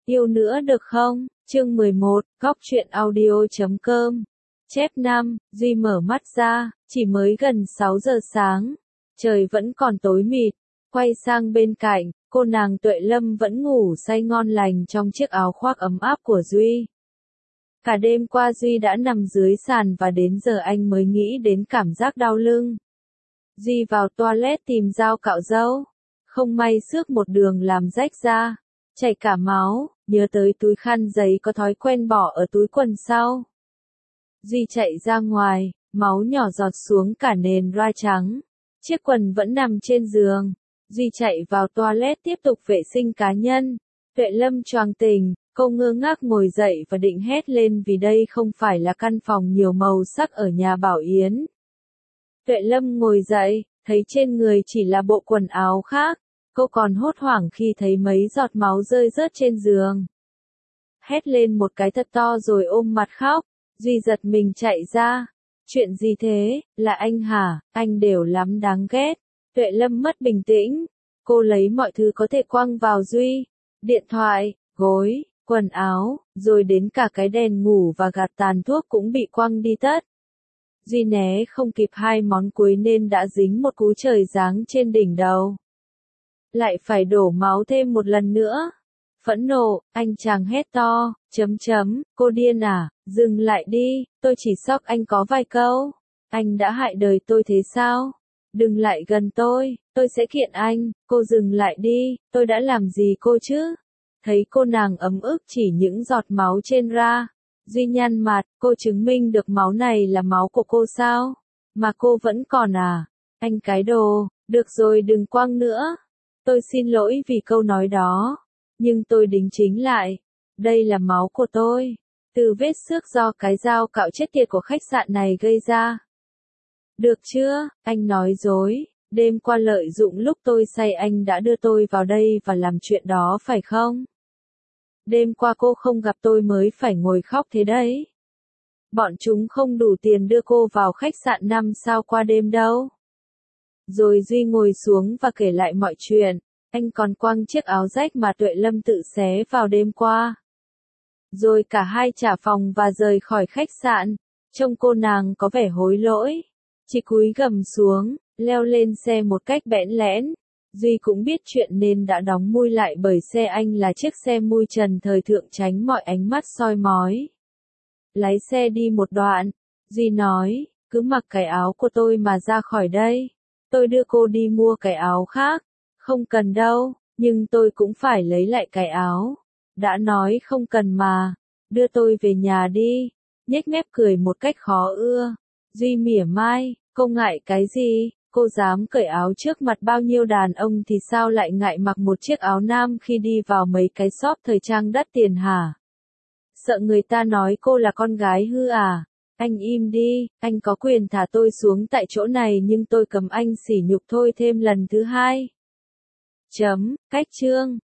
Yêu nữa được không? Chương 11, Góc truyện audio.com. Chép 5, Duy mở mắt ra, chỉ mới gần 6 giờ sáng. Trời vẫn còn tối mịt. Quay sang bên cạnh, cô nàng Tuệ Lâm vẫn ngủ say ngon lành trong chiếc áo khoác ấm áp của Duy. Cả đêm qua Duy đã nằm dưới sàn và đến giờ anh mới nghĩ đến cảm giác đau lưng. Duy vào toilet tìm dao cạo râu. Không may xước một đường làm rách ra, chảy cả máu, nhớ tới túi khăn giấy có thói quen bỏ ở túi quần sau. Duy chạy ra ngoài, máu nhỏ giọt xuống cả nền loa trắng. Chiếc quần vẫn nằm trên giường. Duy chạy vào toilet tiếp tục vệ sinh cá nhân. Tuệ Lâm choàng tỉnh, cô ngơ ngác ngồi dậy và định hét lên vì đây không phải là căn phòng nhiều màu sắc ở nhà Bảo Yến. Tuệ Lâm ngồi dậy, thấy trên người chỉ là bộ quần áo khác. Cô còn hốt hoảng khi thấy mấy giọt máu rơi rớt trên giường. Hét lên một cái thật to rồi ôm mặt khóc. Duy giật mình chạy ra. Chuyện gì thế, là anh hả, anh đều lắm đáng ghét. Tuệ Lâm mất bình tĩnh. Cô lấy mọi thứ có thể quăng vào Duy. Điện thoại, gối, quần áo, rồi đến cả cái đèn ngủ và gạt tàn thuốc cũng bị quăng đi tất. Duy né không kịp hai món cuối nên đã dính một cú trời giáng trên đỉnh đầu. Lại phải đổ máu thêm một lần nữa. Phẫn nộ, anh chàng hét to, cô điên à, dừng lại đi, tôi chỉ sốc anh có vài câu. Anh đã hại đời tôi thế sao? Đừng lại gần tôi sẽ kiện anh, cô dừng lại đi, tôi đã làm gì cô chứ? Thấy cô nàng ấm ức chỉ những giọt máu trên ra. Duy nhăn mặt, cô chứng minh được máu này là máu của cô sao? Mà cô vẫn còn à? Anh cái đồ, được rồi đừng quăng nữa. Tôi xin lỗi vì câu nói đó. Nhưng tôi đính chính lại. Đây là máu của tôi. Từ vết xước do cái dao cạo chết tiệt của khách sạn này gây ra. Được chưa, anh nói dối. Đêm qua lợi dụng lúc tôi say anh đã đưa tôi vào đây và làm chuyện đó phải không? Đêm qua cô không gặp tôi mới phải ngồi khóc thế đấy. Bọn chúng không đủ tiền đưa cô vào khách sạn 5 sao qua đêm đâu. Rồi Duy ngồi xuống và kể lại mọi chuyện. Anh còn quăng chiếc áo rách mà Tuệ Lâm tự xé vào đêm qua. Rồi cả hai trả phòng và rời khỏi khách sạn. Trông cô nàng có vẻ hối lỗi. Chỉ cúi gằm xuống, leo lên xe một cách bẽn lẽn. Duy cũng biết chuyện nên đã đóng mui lại bởi xe anh là chiếc xe mui trần thời thượng tránh mọi ánh mắt soi mói. Lái xe đi một đoạn, Duy nói, cứ mặc cái áo của tôi mà ra khỏi đây. Tôi đưa cô đi mua cái áo khác. Không cần đâu, nhưng tôi cũng phải lấy lại cái áo. Đã nói không cần mà, đưa tôi về nhà đi. Nhếch mép cười một cách khó ưa. Duy mỉa mai, cô ngại cái gì? Cô dám cởi áo trước mặt bao nhiêu đàn ông thì sao lại ngại mặc một chiếc áo nam khi đi vào mấy cái shop thời trang đắt tiền hả? Sợ người ta nói cô là con gái hư à? Anh im đi, anh có quyền thả tôi xuống tại chỗ này nhưng tôi cấm anh sỉ nhục thôi thêm lần thứ hai. Cách chương.